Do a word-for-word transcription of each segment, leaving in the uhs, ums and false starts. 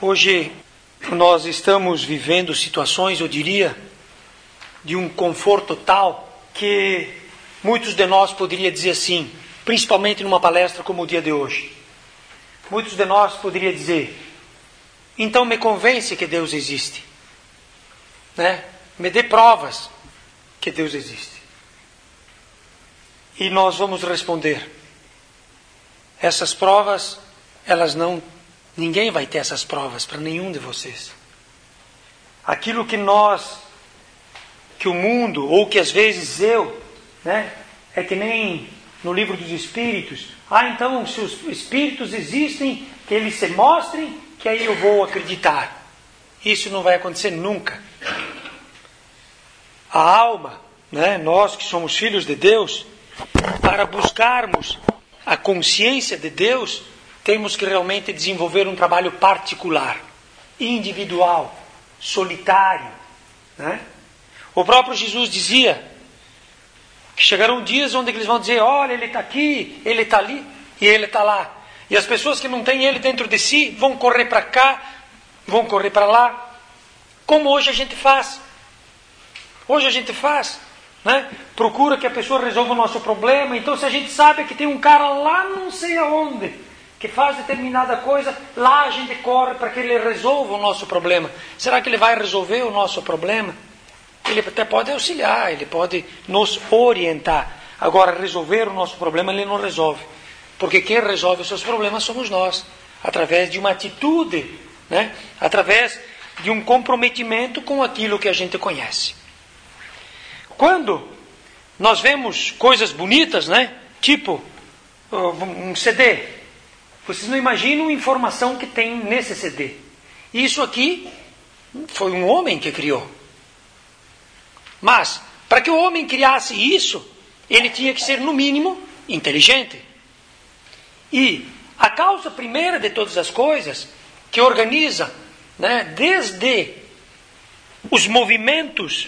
Hoje nós estamos vivendo situações, eu diria, de um conforto tal que muitos de nós poderiam dizer assim, principalmente numa palestra como o dia de hoje. Muitos de nós poderiam dizer, então me convence que Deus existe, né? Me dê provas que Deus existe. E nós vamos responder, essas provas, elas não, ninguém vai ter essas provas para nenhum de vocês. Aquilo que nós, que o mundo, ou que às vezes eu, né, é que nem no livro dos Espíritos, ah, então se os Espíritos existem, que eles se mostrem, que aí eu vou acreditar. Isso não vai acontecer nunca. A alma, né, nós que somos filhos de Deus, para buscarmos a consciência de Deus, temos que realmente desenvolver um trabalho particular, individual, solitário, né? O próprio Jesus dizia que chegarão dias onde eles vão dizer, olha, ele está aqui, ele está ali e ele está lá. E as pessoas que não têm ele dentro de si vão correr para cá, vão correr para lá, como hoje a gente faz. Hoje a gente faz, né? Procura que a pessoa resolva o nosso problema. Então se a gente sabe que tem um cara lá não sei aonde, que faz determinada coisa, lá a gente corre para que ele resolva o nosso problema. Será que ele vai resolver o nosso problema? Ele até pode auxiliar, ele pode nos orientar. Agora, resolver o nosso problema, ele não resolve. Porque quem resolve os seus problemas somos nós. Através de uma atitude, né? Através de um comprometimento com aquilo que a gente conhece. Quando nós vemos coisas bonitas, né? Tipo um C D. Vocês não imaginam a informação que tem nesse C D. Isso aqui foi um homem que criou. Mas, para que o homem criasse isso, ele tinha que ser, no mínimo, inteligente. E a causa primeira de todas as coisas, que organiza, né, desde os movimentos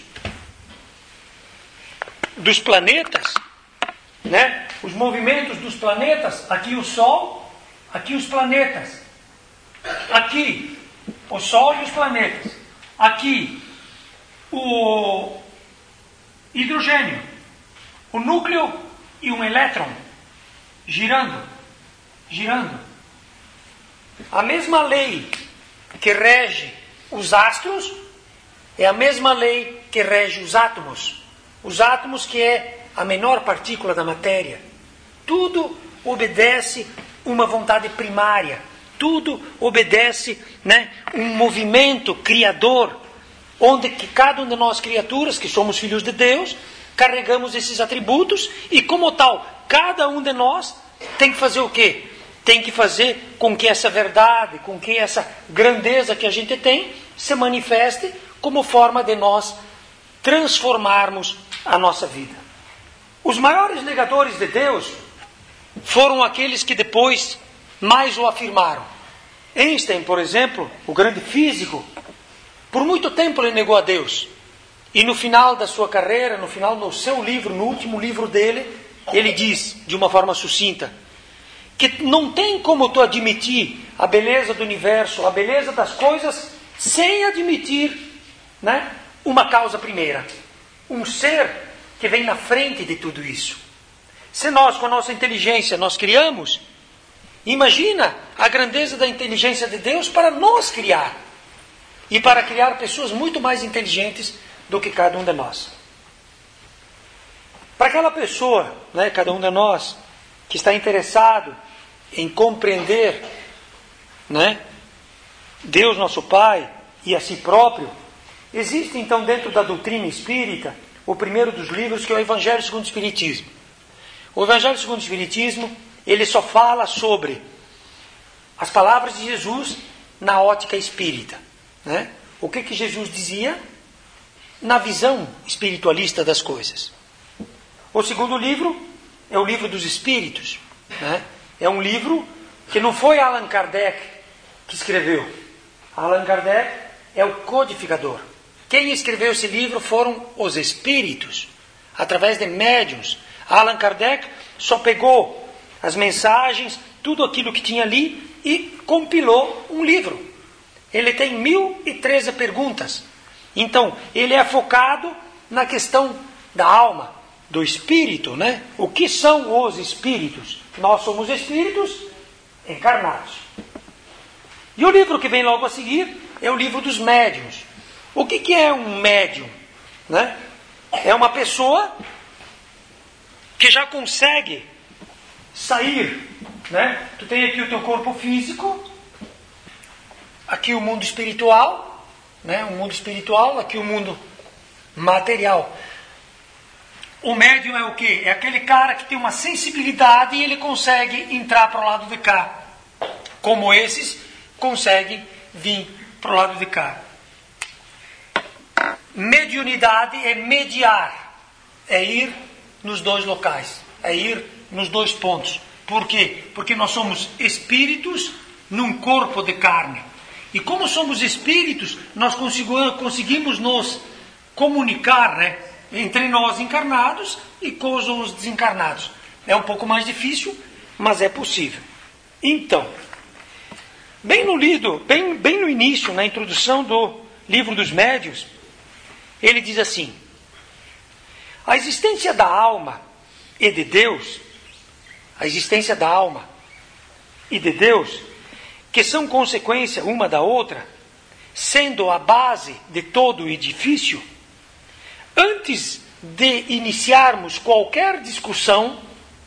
dos planetas, né, os movimentos dos planetas, aqui o Sol, aqui os planetas, aqui o Sol e os planetas, aqui o hidrogênio, o núcleo e um elétron girando, girando. A mesma lei que rege os astros é a mesma lei que rege os átomos. Os átomos, que é a menor partícula da matéria. Tudo obedece uma vontade primária. Tudo obedece, né, um movimento criador, onde que cada um de nós, criaturas, que somos filhos de Deus, carregamos esses atributos e, como tal, cada um de nós tem que fazer o quê? Tem que fazer com que essa verdade, com que essa grandeza que a gente tem, se manifeste como forma de nós transformarmos a nossa vida. Os maiores negadores de Deus foram aqueles que depois mais o afirmaram. Einstein, por exemplo, o grande físico, por muito tempo ele negou a Deus. E no final da sua carreira, no final do seu livro, no último livro dele, ele diz, de uma forma sucinta, que não tem como tu admitir a beleza do universo, a beleza das coisas, sem admitir, né, uma causa primeira. Um ser que vem na frente de tudo isso. Se nós, com a nossa inteligência, nós criamos, imagina a grandeza da inteligência de Deus para nós criar. E para criar pessoas muito mais inteligentes do que cada um de nós. Para aquela pessoa, né, cada um de nós, que está interessado em compreender, né, Deus nosso Pai e a si próprio, existe então dentro da doutrina espírita o primeiro dos livros, que é o Evangelho segundo o Espiritismo. O Evangelho segundo o Espiritismo, ele só fala sobre as palavras de Jesus na ótica espírita. Né? O que, que Jesus dizia na visão espiritualista das coisas. O segundo livro é o livro dos Espíritos. Né? É um livro que não foi Allan Kardec que escreveu. Allan Kardec é o codificador. Quem escreveu esse livro foram os Espíritos, através de médiuns. Allan Kardec só pegou as mensagens, tudo aquilo que tinha ali e compilou um livro. ele tem mil e treze perguntas. Então, ele é focado na questão da alma, do espírito, né? O que são os espíritos? Nós somos espíritos encarnados. E o livro que vem logo a seguir é o livro dos médiuns. O que, que é um médium? Né? É uma pessoa que já consegue sair, né? Tu tem aqui o teu corpo físico, aqui o mundo espiritual, né? O mundo espiritual, aqui o mundo material. O médium é o quê? É aquele cara que tem uma sensibilidade e ele consegue entrar para o lado de cá. Como esses conseguem vir para o lado de cá. Mediunidade é mediar, é ir nos dois locais, é ir nos dois pontos. Por quê? Porque nós somos espíritos num corpo de carne. E como somos espíritos, nós conseguimos nos comunicar, né, entre nós encarnados e com os desencarnados. É um pouco mais difícil, mas é possível. Então, bem no, lido, bem, bem no início, na introdução do livro dos médiuns, ele diz assim: a existência da alma e de Deus, a existência da alma e de Deus, que são consequência uma da outra, sendo a base de todo o edifício, antes de iniciarmos qualquer discussão,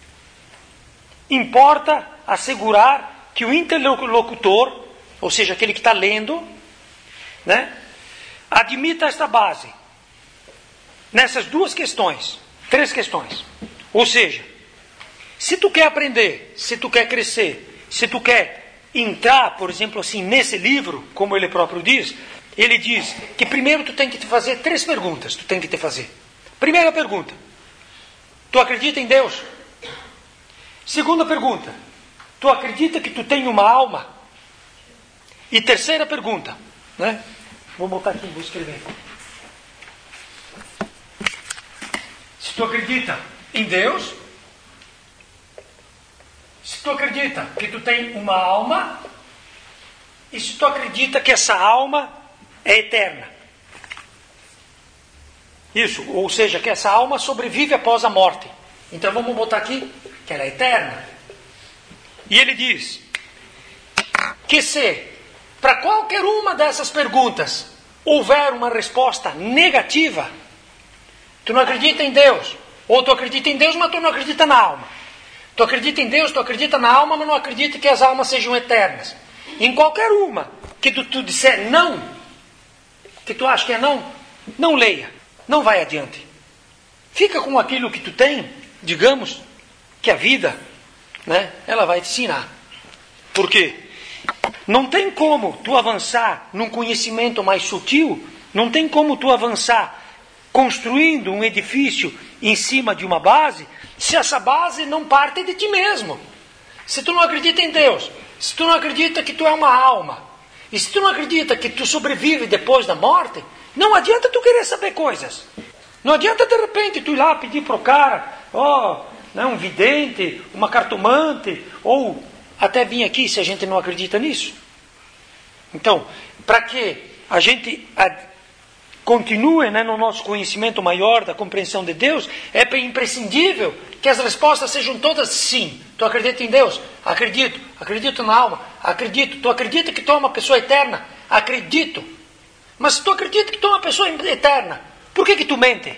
importa assegurar que o interlocutor, ou seja, aquele que está lendo, né, admita esta base nessas duas questões, três questões. Ou seja, se tu quer aprender, se tu quer crescer, se tu quer entrar, por exemplo, assim, nesse livro, como ele próprio diz, ele diz que primeiro tu tem que te fazer três perguntas, tu tem que te fazer. Primeira pergunta: tu acredita em Deus? Segunda pergunta: tu acredita que tu tem uma alma? E terceira pergunta, né? Vou botar aqui, vou escrever. Se tu acredita em Deus, se tu acredita que tu tem uma alma, e se tu acredita que essa alma é eterna. Isso, ou seja, que essa alma sobrevive após a morte. Então vamos botar aqui que ela é eterna. E ele diz que se para qualquer uma dessas perguntas houver uma resposta negativa, tu não acredita em Deus. Ou tu acredita em Deus, mas tu não acredita na alma. Tu acredita em Deus, tu acredita na alma, mas não acredita que as almas sejam eternas. Em qualquer uma que tu, tu disser não, que tu acha que é não, não leia, não vai adiante. Fica com aquilo que tu tem, digamos, que a vida, né, ela vai te ensinar. Por quê? Não tem como tu avançar num conhecimento mais sutil, não tem como tu avançar construindo um edifício em cima de uma base, se essa base não parte de ti mesmo. Se tu não acredita em Deus, se tu não acredita que tu é uma alma, e se tu não acredita que tu sobrevive depois da morte, não adianta tu querer saber coisas. Não adianta de repente tu ir lá pedir para o cara, ó, oh, né, um vidente, uma cartomante, ou até vir aqui se a gente não acredita nisso. Então, para que a gente continue, né, no nosso conhecimento maior da compreensão de Deus, é imprescindível que as respostas sejam todas sim. Tu acredita em Deus? Acredito. Acredito na alma? Acredito. Tu acredita que tu é uma pessoa eterna? Acredito. Mas se tu acredita que tu é uma pessoa eterna, por que que tu mente?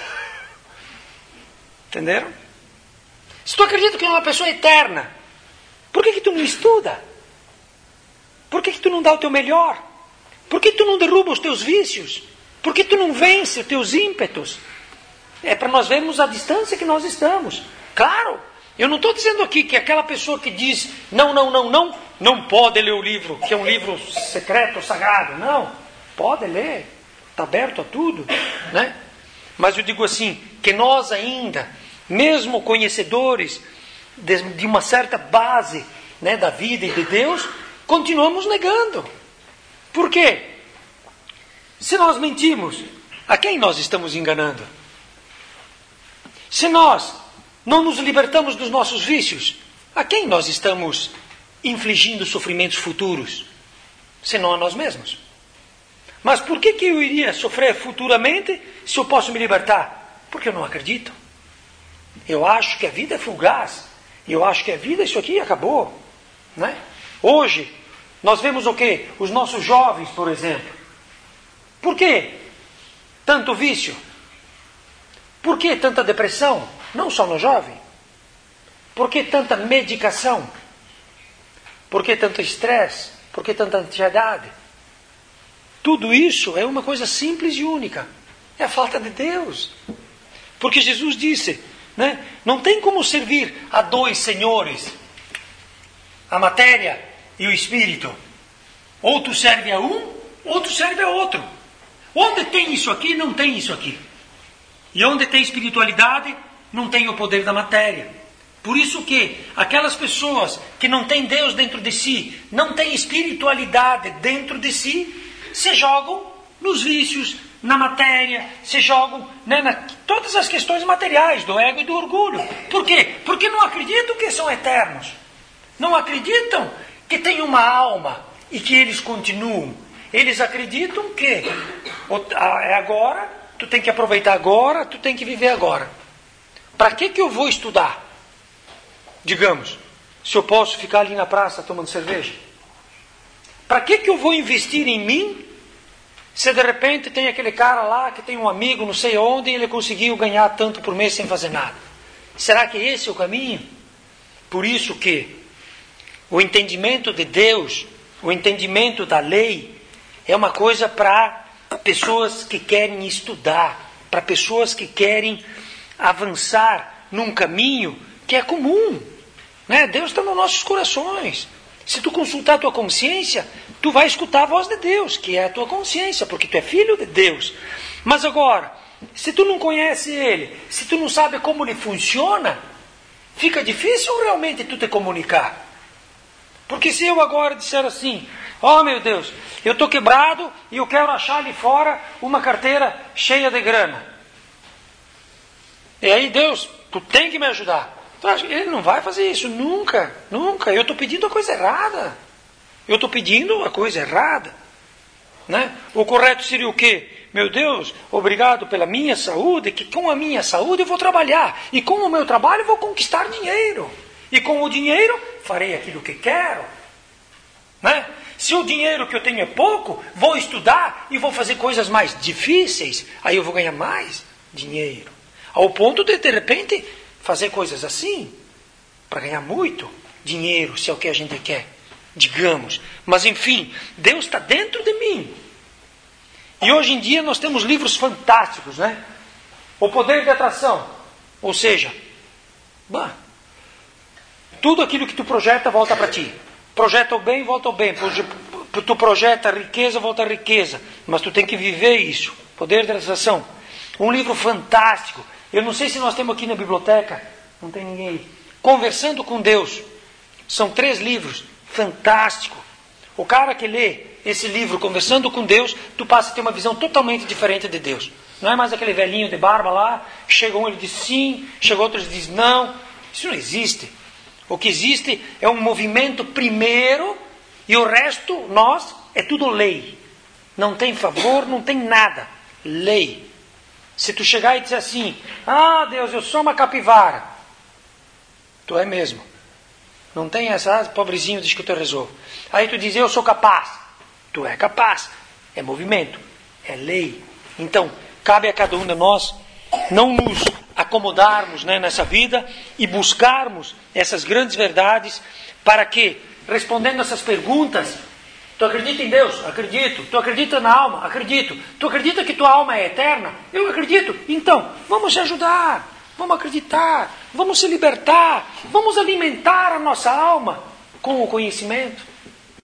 Entenderam? Se tu acredita que tu é uma pessoa eterna, por que que tu não estuda? Por que que tu não dá o teu melhor? Por que tu não derruba os teus vícios? Por que tu não vence os teus ímpetos? É para nós vermos a distância que nós estamos. Claro, eu não estou dizendo aqui que aquela pessoa que diz não, não, não, não, não pode ler o livro, que é um livro secreto, sagrado. Não, pode ler, está aberto a tudo, né? Mas eu digo assim, que nós ainda, mesmo conhecedores de, de uma certa base, né, da vida e de Deus, continuamos negando. Por quê? Se nós mentimos, a quem nós estamos enganando? Se nós não nos libertamos dos nossos vícios, a quem nós estamos infligindo sofrimentos futuros? senão a nós mesmos. Mas por que, que eu iria sofrer futuramente se eu posso me libertar? Porque eu não acredito. Eu acho que a vida é fugaz. Eu acho que a vida, isso aqui acabou. Né? Hoje, nós vemos o quê? Os nossos jovens, por exemplo. Por que tanto vício? Por que tanta depressão? Não só no jovem. Por que tanta medicação? Por que tanto estresse? Por que tanta ansiedade? Tudo isso é uma coisa simples e única. É a falta de Deus. Porque Jesus disse, né, não tem como servir a dois senhores, a matéria e o espírito. Ou tu serve a um, ou tu serve a outro. Onde tem isso aqui, não tem isso aqui. E onde tem espiritualidade, não tem o poder da matéria. Por isso que aquelas pessoas que não têm Deus dentro de si, não têm espiritualidade dentro de si, se jogam nos vícios, na matéria, se jogam, né, na todas as questões materiais do ego e do orgulho. Por quê? Porque não acreditam que são eternos. Não acreditam que tem uma alma e que eles continuam. Eles acreditam que é agora, tu tem que aproveitar agora, tu tem que viver agora. Para que que eu vou estudar? Digamos, se eu posso ficar ali na praça tomando cerveja. Para que que eu vou investir em mim, se de repente tem aquele cara lá que tem um amigo não sei onde e ele conseguiu ganhar tanto por mês sem fazer nada? Será que esse é o caminho? Por isso que o entendimento de Deus, o entendimento da lei, é uma coisa para pessoas que querem estudar, para pessoas que querem avançar num caminho que é comum. Né? Deus está nos nossos corações. Se tu consultar a tua consciência, tu vai escutar a voz de Deus, que é a tua consciência, porque tu é filho de Deus. Mas agora, se tu não conhece Ele, se tu não sabe como Ele funciona, fica difícil realmente tu te comunicar. Porque se eu agora disser assim, ó oh, meu Deus, eu estou quebrado e eu quero achar ali fora uma carteira cheia de grana. E aí Deus, tu tem que me ajudar. Ele não vai fazer isso, nunca, nunca. Eu estou pedindo a coisa errada. Eu estou pedindo a coisa errada. Né? O correto seria o quê? Meu Deus, obrigado pela minha saúde, que com a minha saúde eu vou trabalhar. E com o meu trabalho eu vou conquistar dinheiro. E com o dinheiro farei aquilo que quero. Né? Se o dinheiro que eu tenho é pouco, vou estudar e vou fazer coisas mais difíceis. Aí eu vou ganhar mais dinheiro. Ao ponto de, de repente, fazer coisas assim, para ganhar muito dinheiro, se é o que a gente quer, digamos. Mas enfim, Deus está dentro de mim. E hoje em dia nós temos livros fantásticos, né? O Poder de Atração. Ou seja, bah, tudo aquilo que tu projeta volta para ti. Projeta o bem, volta o bem. Tu projeta a riqueza, volta a riqueza. Mas tu tem que viver isso. Poder de Atração. Um livro fantástico. Eu não sei se nós temos aqui na biblioteca, não tem ninguém aí. Conversando com Deus. São três livros, fantástico. O cara que lê esse livro, Conversando com Deus, tu passa a ter uma visão totalmente diferente de Deus. Não é mais aquele velhinho de barba lá, chega um e diz sim, chega outro e diz não. Isso não existe. O que existe é um movimento primeiro e o resto, nós, é tudo lei. Não tem favor, não tem nada. Lei. Se tu chegar e dizer assim, ah Deus, eu sou uma capivara. Tu é mesmo. Não tem essa, ah, pobrezinho, diz que eu te resolvo. Aí tu diz, eu sou capaz. Tu é capaz. É movimento. É lei. Então, cabe a cada um de nós não nos acomodarmos, né, nessa vida e buscarmos essas grandes verdades para que, respondendo essas perguntas, tu acredita em Deus? Acredito. Tu acredita na alma? Acredito. Tu acredita que tua alma é eterna? Eu acredito. Então, vamos te ajudar. Vamos acreditar. Vamos se libertar. Vamos alimentar a nossa alma com o conhecimento.